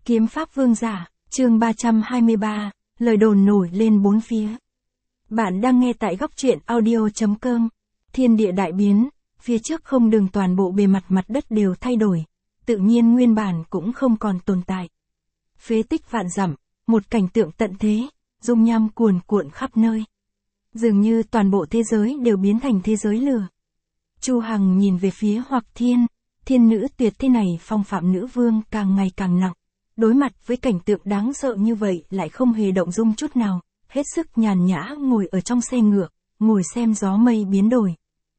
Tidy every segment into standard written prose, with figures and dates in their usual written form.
Kiếm pháp vương giả, chương 323, lời đồn nổi lên bốn phía. Bạn đang nghe tại góc truyện audio.com. Thiên địa đại biến, phía trước không đường toàn bộ bề mặt mặt đất đều thay đổi, tự nhiên nguyên bản cũng không còn tồn tại. Phế tích vạn dặm, một cảnh tượng tận thế, dung nham cuồn cuộn khắp nơi. Dường như toàn bộ thế giới đều biến thành thế giới lửa. Chu Hằng nhìn về phía Hoặc Thiên, thiên nữ tuyệt thế này phong phạm nữ vương càng ngày càng nặng. Đối mặt với cảnh tượng đáng sợ như vậy lại không hề động dung chút nào, hết sức nhàn nhã ngồi ở trong xe ngựa, ngồi xem gió mây biến đổi.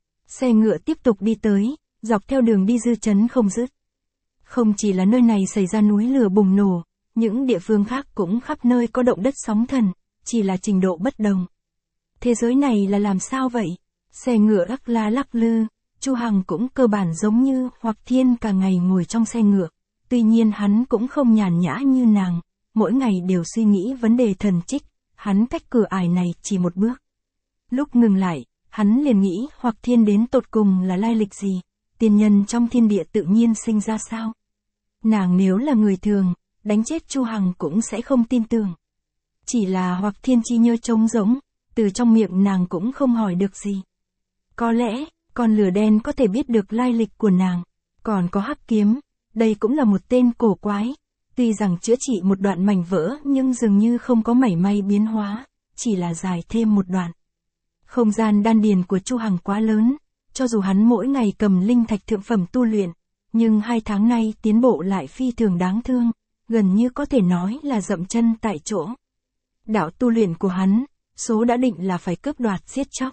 Xe ngựa tiếp tục đi tới, dọc theo đường đi dư chấn không dứt. Không chỉ là nơi này xảy ra núi lửa bùng nổ, những địa phương khác cũng khắp nơi có động đất sóng thần, chỉ là trình độ bất đồng. Thế giới này là làm sao vậy? Xe ngựa lắc la lắc lư, Chu Hằng cũng cơ bản giống như Hoặc Thiên cả ngày ngồi trong xe ngựa. Tuy nhiên hắn cũng không nhàn nhã như nàng, mỗi ngày đều suy nghĩ vấn đề thần trích, hắn cách cửa ải này chỉ một bước. Lúc ngừng lại, hắn liền nghĩ Hoặc Thiên đến tột cùng là lai lịch gì, tiên nhân trong thiên địa tự nhiên sinh ra sao. Nàng nếu là người thường, đánh chết Chu Hằng cũng sẽ không tin tưởng. Chỉ là Hoặc Thiên chi nhơ trống rỗng, từ trong miệng nàng cũng không hỏi được gì. Có lẽ, con lửa đen có thể biết được lai lịch của nàng, còn có Hắc Kiếm. Đây cũng là một tên cổ quái, tuy rằng chữa trị một đoạn mảnh vỡ nhưng dường như không có mảy may biến hóa, chỉ là dài thêm một đoạn. Không gian đan điền của Chu Hằng quá lớn, cho dù hắn mỗi ngày cầm linh thạch thượng phẩm tu luyện, nhưng 2 tháng nay tiến bộ lại phi thường đáng thương, gần như có thể nói là dậm chân tại chỗ. Đạo tu luyện của hắn, số đã định là phải cướp đoạt giết chóc.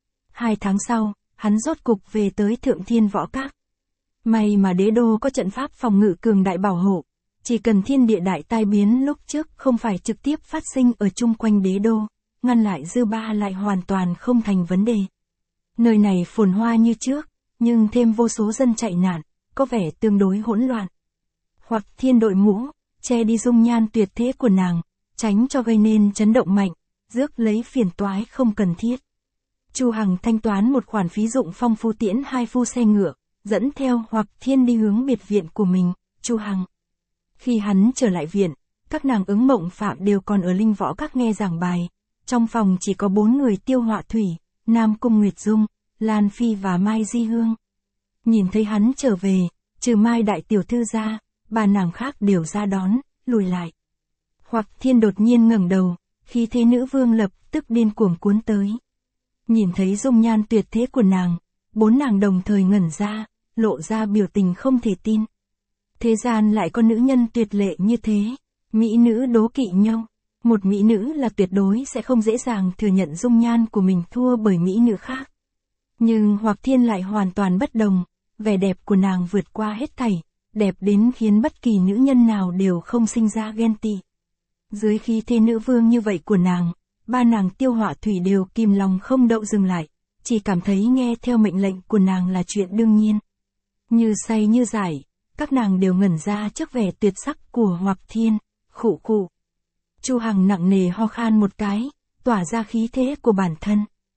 2 tháng sau, hắn rốt cục về tới Thượng Thiên Võ Các. May mà đế đô có trận pháp phòng ngự cường đại bảo hộ, chỉ cần thiên địa đại tai biến lúc trước không phải trực tiếp phát sinh ở chung quanh đế đô, ngăn lại dư ba lại hoàn toàn không thành vấn đề. Nơi này phồn hoa như trước, nhưng thêm vô số dân chạy nạn, có vẻ tương đối hỗn loạn. Hoặc Thiên đội mũ, che đi dung nhan tuyệt thế của nàng, tránh cho gây nên chấn động mạnh, rước lấy phiền toái không cần thiết. Chu Hằng thanh toán một khoản phí dụng phong phú tiễn 2 phu xe ngựa, dẫn theo Hoặc Thiên đi hướng biệt viện của mình, Chu Hằng. Khi hắn trở lại viện, các nàng ứng mộng phạm đều còn ở Linh Võ Các nghe giảng bài. Trong phòng chỉ có 4 người Tiêu Họa Thủy, Nam Cung Nguyệt Dung, Lan Phi và Mai Di Hương. Nhìn thấy hắn trở về, trừ Mai đại tiểu thư ra, bà nàng khác đều ra đón, lùi lại. Hoặc Thiên đột nhiên ngẩng đầu, khi thế nữ vương lập tức điên cuồng cuốn tới. Nhìn thấy dung nhan tuyệt thế của nàng, 4 nàng đồng thời ngẩn ra, lộ ra biểu tình không thể tin. Thế gian lại có nữ nhân tuyệt lệ như thế, mỹ nữ đố kỵ nhau. Một mỹ nữ là tuyệt đối sẽ không dễ dàng thừa nhận dung nhan của mình thua bởi mỹ nữ khác. Nhưng Hoặc Thiên lại hoàn toàn bất đồng, vẻ đẹp của nàng vượt qua hết thảy, đẹp đến khiến bất kỳ nữ nhân nào đều không sinh ra ghen tị. Dưới khí thế nữ vương như vậy của nàng, 3 nàng Tiêu Họa Thủy đều kìm lòng không đậu dừng lại, chỉ cảm thấy nghe theo mệnh lệnh của nàng là chuyện đương nhiên. Như say như giải, các nàng đều ngẩn ra trước vẻ tuyệt sắc của Hoặc Thiên, khụ khụ. Chu Hằng nặng nề ho khan một cái, tỏa ra khí thế của bản thân.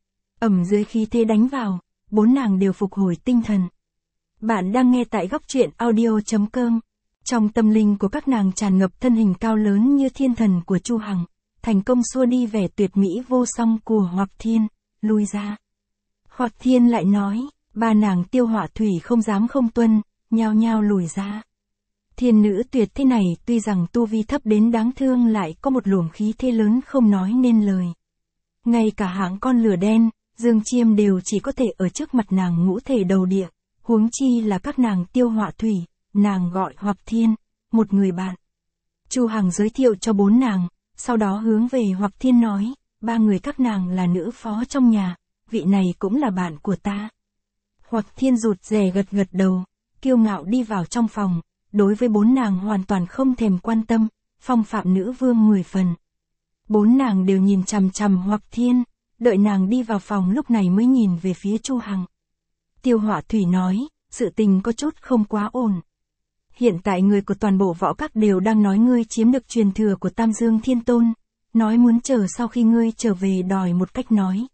Ầm dưới khí thế đánh vào, 4 nàng đều phục hồi tinh thần. Bạn đang nghe tại góc truyện audio.com. Trong tâm linh của các nàng tràn ngập thân hình cao lớn như thiên thần của Chu Hằng, thành công xua đi vẻ tuyệt mỹ vô song của Hoặc Thiên, lui ra. Hoặc Thiên lại nói, 3 nàng Tiêu Họa Thủy không dám không tuân, nhao nhao lùi ra. Thiên nữ tuyệt thế này tuy rằng tu vi thấp đến đáng thương lại có một luồng khí thế lớn không nói nên lời. Ngay cả hạng con lửa đen, Dương Chiêm đều chỉ có thể ở trước mặt nàng ngũ thể đầu địa, huống chi là các nàng Tiêu Họa Thủy, nàng gọi Hoặc Thiên, một người bạn. Chu Hằng giới thiệu cho 4 nàng, sau đó hướng về Hoặc Thiên nói, 3 người các nàng là nữ phó trong nhà, vị này cũng là bạn của ta. Hoặc Thiên rụt rè gật gật đầu, kiêu ngạo đi vào trong phòng, đối với 4 nàng hoàn toàn không thèm quan tâm, phong phạm nữ vương 10 phần. 4 nàng đều nhìn chằm chằm Hoặc Thiên, đợi nàng đi vào phòng lúc này mới nhìn về phía Chu Hằng. Tiêu Họa Thủy nói, sự tình có chút không quá ổn. Hiện tại người của toàn bộ võ các đều đang nói ngươi chiếm được truyền thừa của Tam Dương Thiên Tôn, nói muốn chờ sau khi ngươi trở về đòi một cách nói.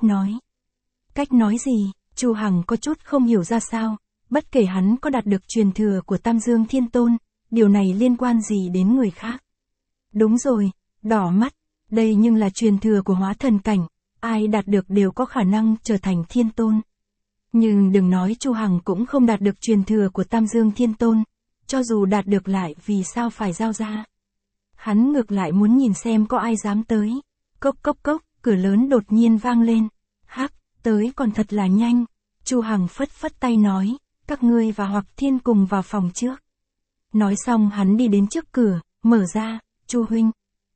Cách nói gì? Chu Hằng có chút không hiểu ra sao, bất kể hắn có đạt được truyền thừa của Tam Dương Thiên Tôn, điều này liên quan gì đến người khác? Đúng rồi, đỏ mắt, đây nhưng là truyền thừa của hóa thần cảnh, ai đạt được đều có khả năng trở thành thiên tôn. Nhưng đừng nói Chu Hằng cũng không đạt được truyền thừa của Tam Dương Thiên Tôn, cho dù đạt được lại vì sao phải giao ra. Hắn ngược lại muốn nhìn xem có ai dám tới. Cốc cốc cốc, cửa lớn đột nhiên vang lên. Hắc, tới còn thật là nhanh. Chu Hằng phất phất tay nói, các ngươi và Hoặc Thiên cùng vào phòng trước. Nói xong hắn đi đến trước cửa, mở ra, Chu huynh.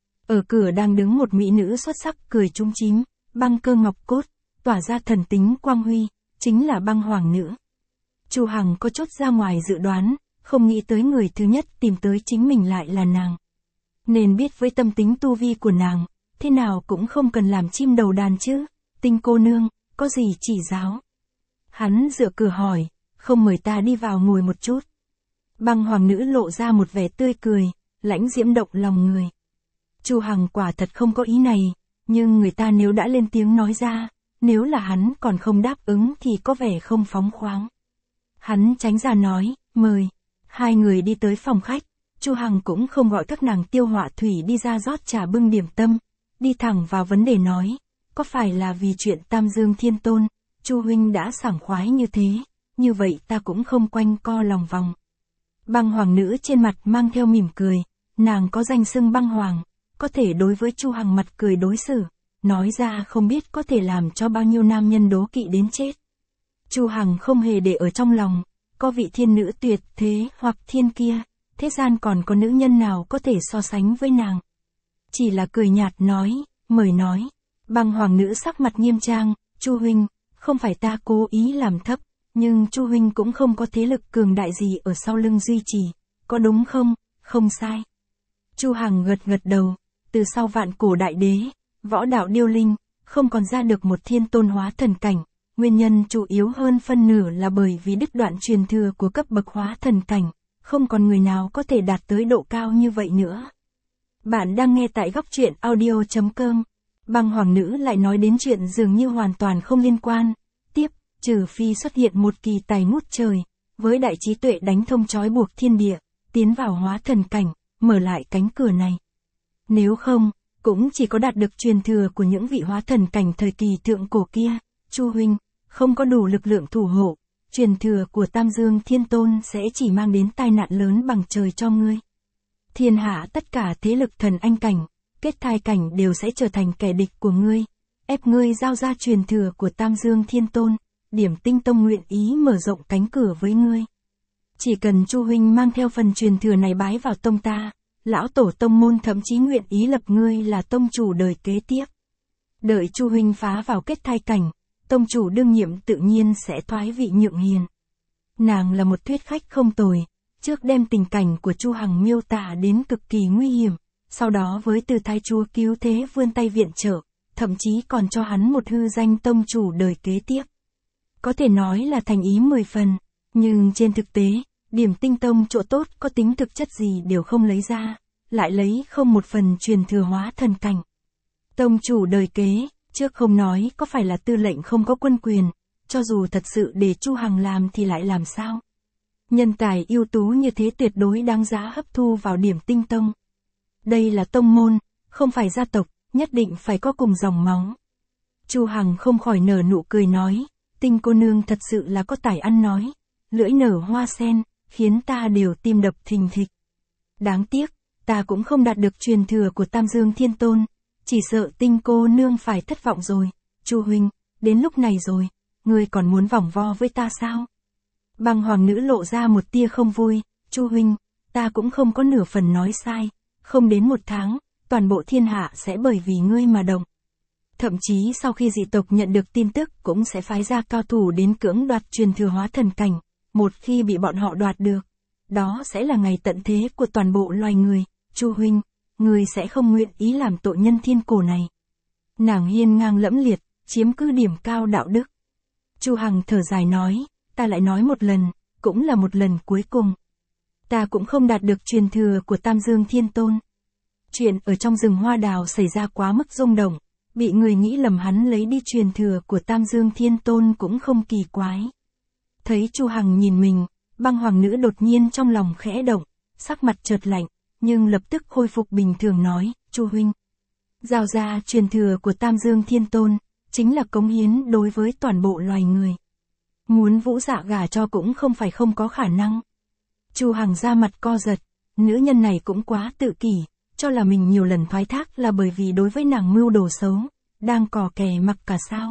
Ở cửa đang đứng một mỹ nữ xuất sắc cười chúm chím, băng cơ ngọc cốt, tỏa ra thần tính quang huy, chính là băng hoàng nữ. Chu Hằng có chút ra ngoài dự đoán, không nghĩ tới người thứ nhất tìm tới chính mình lại là nàng. Nên biết với tâm tính tu vi của nàng, thế nào cũng không cần làm chim đầu đàn chứ, Tinh cô nương, có gì chỉ giáo. Hắn dựa cửa hỏi, không mời ta đi vào ngồi một chút. Băng hoàng nữ lộ ra một vẻ tươi cười, lãnh diễm động lòng người. Chu Hằng quả thật không có ý này, nhưng người ta nếu đã lên tiếng nói ra, nếu là hắn còn không đáp ứng thì có vẻ không phóng khoáng. Hắn tránh ra nói, mời. Hai người đi tới phòng khách, Chu Hằng cũng không gọi các nàng Tiêu Họa Thủy đi ra rót trà bưng điểm tâm, đi thẳng vào vấn đề nói, có phải là vì chuyện Tam Dương Thiên Tôn, Chu huynh đã sảng khoái như thế, như vậy ta cũng không quanh co lòng vòng. Băng hoàng nữ trên mặt mang theo mỉm cười, nàng có danh xưng băng hoàng, có thể đối với Chu Hằng mặt cười đối xử, nói ra không biết có thể làm cho bao nhiêu nam nhân đố kỵ đến chết. Chu Hằng không hề để ở trong lòng, có vị thiên nữ tuyệt thế hoặc thiên kia, thế gian còn có nữ nhân nào có thể so sánh với nàng. Chỉ là cười nhạt nói, mời nói. Băng hoàng nữ sắc mặt nghiêm trang, Chu huynh, không phải ta cố ý làm thấp, nhưng Chu huynh cũng không có thế lực cường đại gì ở sau lưng duy trì, có đúng không? Không sai. Chu Hằng gật gật đầu, từ sau vạn cổ đại đế, võ đạo điêu linh, không còn ra được một thiên tôn hóa thần cảnh, nguyên nhân chủ yếu hơn phân nửa là bởi vì đứt đoạn truyền thừa của cấp bậc hóa thần cảnh, không còn người nào có thể đạt tới độ cao như vậy nữa. Bạn đang nghe tại góc truyện audio.com. Băng hoàng nữ lại nói đến chuyện dường như hoàn toàn không liên quan. Tiếp, trừ phi xuất hiện một kỳ tài ngút trời, với đại trí tuệ đánh thông trói buộc thiên địa, tiến vào hóa thần cảnh, mở lại cánh cửa này. Nếu không, cũng chỉ có đạt được truyền thừa của những vị hóa thần cảnh thời kỳ thượng cổ kia. Chu huynh, không có đủ lực lượng thủ hộ, truyền thừa của Tam Dương Thiên Tôn sẽ chỉ mang đến tai nạn lớn bằng trời cho ngươi. Thiên hạ tất cả thế lực thần anh cảnh, kết thai cảnh đều sẽ trở thành kẻ địch của ngươi, ép ngươi giao ra truyền thừa của Tam Dương Thiên Tôn, Điểm Tinh Tông nguyện ý mở rộng cánh cửa với ngươi. Chỉ cần Chu huynh mang theo phần truyền thừa này bái vào tông ta, lão tổ tông môn thậm chí nguyện ý lập ngươi là tông chủ đời kế tiếp. Đợi Chu huynh phá vào kết thai cảnh, tông chủ đương nhiệm tự nhiên sẽ thoái vị nhượng hiền. Nàng là một thuyết khách không tồi, trước đem tình cảnh của Chu Hằng miêu tả đến cực kỳ nguy hiểm, sau đó với từ thái chúa cứu thế vươn tay viện trợ, thậm chí còn cho hắn một hư danh tông chủ đời kế tiếp. Có thể nói là thành ý 10 phần, nhưng trên thực tế, Điểm Tinh Tông chỗ tốt có tính thực chất gì đều không lấy ra, lại lấy không một phần truyền thừa hóa thần cảnh. Tông chủ đời kế, trước không nói có phải là tư lệnh không có quân quyền, cho dù thật sự để Chu Hằng làm thì lại làm sao? Nhân tài ưu tú như thế tuyệt đối đáng giá hấp thu vào Điểm Tinh Tông. Đây là tông môn, không phải gia tộc, nhất định phải có cùng dòng máu. Chu Hằng không khỏi nở nụ cười nói, Tinh cô nương thật sự là có tài ăn nói, lưỡi nở hoa sen, khiến ta đều tim đập thình thịch. Đáng tiếc, ta cũng không đạt được truyền thừa của Tam Dương Thiên Tôn, chỉ sợ Tinh cô nương phải thất vọng rồi. Chu huynh, đến lúc này rồi, ngươi còn muốn vòng vo với ta sao? Băng hoàng nữ lộ ra một tia không vui, Chu huynh, ta cũng không có nửa phần nói sai, không đến một tháng, toàn bộ thiên hạ sẽ bởi vì ngươi mà động. Thậm chí sau khi dị tộc nhận được tin tức cũng sẽ phái ra cao thủ đến cưỡng đoạt truyền thừa hóa thần cảnh, một khi bị bọn họ đoạt được, đó sẽ là ngày tận thế của toàn bộ loài người. Chu huynh, ngươi sẽ không nguyện ý làm tội nhân thiên cổ này. Nàng hiên ngang lẫm liệt, chiếm cứ điểm cao đạo đức. Chu Hằng thở dài nói, ta lại nói một lần, cũng là một lần cuối cùng. Ta cũng không đạt được truyền thừa của Tam Dương Thiên Tôn. Chuyện ở trong rừng hoa đào xảy ra quá mức rung động, bị người nghĩ lầm hắn lấy đi truyền thừa của Tam Dương Thiên Tôn cũng không kỳ quái. Thấy Chu Hằng nhìn mình, băng hoàng nữ đột nhiên trong lòng khẽ động, sắc mặt chợt lạnh, nhưng lập tức khôi phục bình thường nói, Chu huynh. Giao ra truyền thừa của Tam Dương Thiên Tôn, chính là cống hiến đối với toàn bộ loài người. Muốn Vũ Dạ gả cho cũng không phải không có khả năng. Chu Hằng ra mặt co giật, nữ nhân này cũng quá tự kỷ, cho là mình nhiều lần thoái thác là bởi vì đối với nàng mưu đồ xấu, đang cò kè mặc cả sao.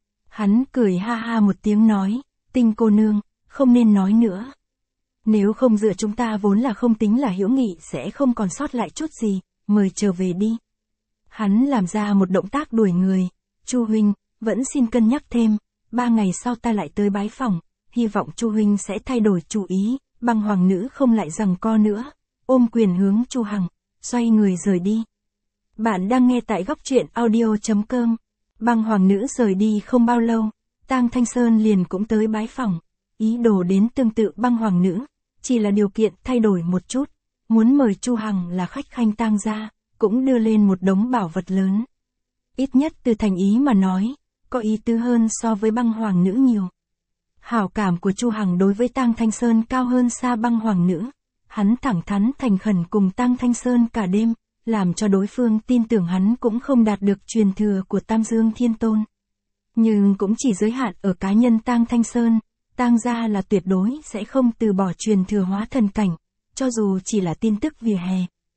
Hắn cười ha ha một tiếng nói, Tinh cô nương, không nên nói nữa. Nếu không giữa chúng ta vốn là không tính là hữu nghị sẽ không còn sót lại chút gì, mời trở về đi. Hắn làm ra một động tác đuổi người, Chu huynh, vẫn xin cân nhắc thêm, 3 ngày sau ta lại tới bái phỏng, hy vọng Chu huynh sẽ thay đổi chủ ý. Băng hoàng nữ không lại giằng co nữa, ôm quyền hướng Chu Hằng, xoay người rời đi. Bạn đang nghe tại góc truyện audio.com. Băng hoàng nữ rời đi không bao lâu, Tang Thanh Sơn liền cũng tới bái phỏng, ý đồ đến tương tự băng hoàng nữ, chỉ là điều kiện thay đổi một chút, muốn mời Chu Hằng là khách khanh Tang gia, cũng đưa lên một đống bảo vật lớn. Ít nhất từ thành ý mà nói, có ý tứ hơn so với băng hoàng nữ nhiều. Hảo cảm của Chu Hằng đối với Tang Thanh Sơn cao hơn xa băng hoàng nữ. Hắn thẳng thắn thành khẩn cùng Tang Thanh Sơn cả đêm, làm cho đối phương tin tưởng hắn cũng không đạt được truyền thừa của Tam Dương Thiên Tôn. Nhưng cũng chỉ giới hạn ở cá nhân Tang Thanh Sơn, Tang gia là tuyệt đối sẽ không từ bỏ truyền thừa hóa thần cảnh, cho dù chỉ là tin tức vỉa hè.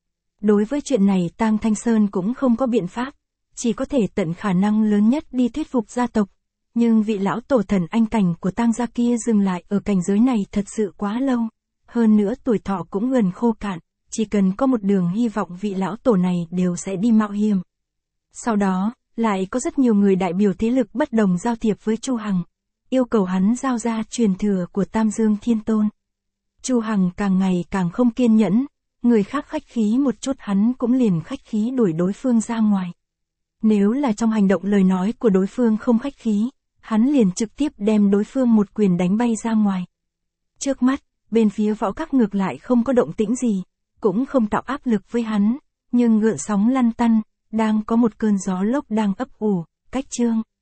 Đối với chuyện này Tang Thanh Sơn cũng không có biện pháp, chỉ có thể tận khả năng lớn nhất đi thuyết phục gia tộc. Nhưng vị lão tổ thần anh cảnh của Tang gia kia dừng lại ở cảnh giới này thật sự quá lâu. Hơn nữa tuổi thọ cũng gần khô cạn, chỉ cần có một đường hy vọng vị lão tổ này đều sẽ đi mạo hiểm. Sau đó, lại có rất nhiều người đại biểu thế lực bất đồng giao thiệp với Chu Hằng, yêu cầu hắn giao ra truyền thừa của Tam Dương Thiên Tôn. Chu Hằng càng ngày càng không kiên nhẫn, người khác khách khí một chút hắn cũng liền khách khí đuổi đối phương ra ngoài. Nếu là trong hành động lời nói của đối phương không khách khí, hắn liền trực tiếp đem đối phương một quyền đánh bay ra ngoài. Trước mắt, bên phía Võ Các ngược lại không có động tĩnh gì, cũng không tạo áp lực với hắn, nhưng gợn sóng lăn tăn, đang có một cơn gió lốc đang ấp ủ, cách chương.